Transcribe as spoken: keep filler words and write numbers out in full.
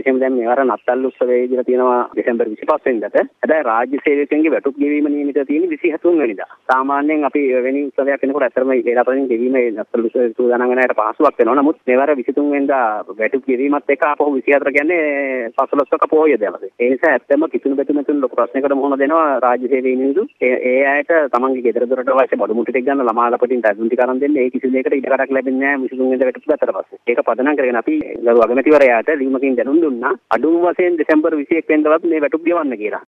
විශේෂයෙන්ම දැන් මේවර නත්තල් උත්සවය ඉදලා තියෙනවා දෙසැම්බර් විසිපහ වෙනිදාට. හැබැයි රාජ්‍ය සේවකයන්ගේ වැටුප් ගෙවීම නියමිත තියෙන්නේ විසිහතුන් වෙනිදා. සාමාන්‍යයෙන් අපි වෙනි උත්සවයක් වෙනකොට ඇත්තටම වේලාපදින් ගෙවීම නත්තල් උත්සවය සූදානම් වෙන අයට පහසුවක් වෙනවා. නමුත් මේවර විසිතුන් වෙනිදා වැටුප් ගෙවීමත් එක්ක ආපහු විසිහතර කියන්නේ පසළොස්වක පෝය දවසේ. ඒ නිසා ඇත්තම කිතුණු බැතුණුතුන් ලොකු ප්‍රශ්නයකට මුහුණ දෙනවා රාජ්‍ය සේවයේ ඉන්නු. ඒ ඒ අයට තමන්ගේ ගෙදර දොරට අවශ්‍ය බඩු මුට්ටු ටික ගන්න ළමාලා පොටින් ටැබ්ලට් ටික අරන් දෙන්නේ. ඒ කිසි දෙයකට ඉඩකඩක් ලැබෙන්නේ නැහැ විසිතුන් වෙනිදා වැටුප් ගත්තට පස්සේ. ඒක පදනම් කරගෙන අපි ගරු අගමැතිවරයාට ලියුමකින් දැනුම් දුන්නා අඩුම වශයෙන් දෙසැම්බර් විසිඑක වෙනිදාවත් මේ වැටුප් ගෙවන්න කියලා.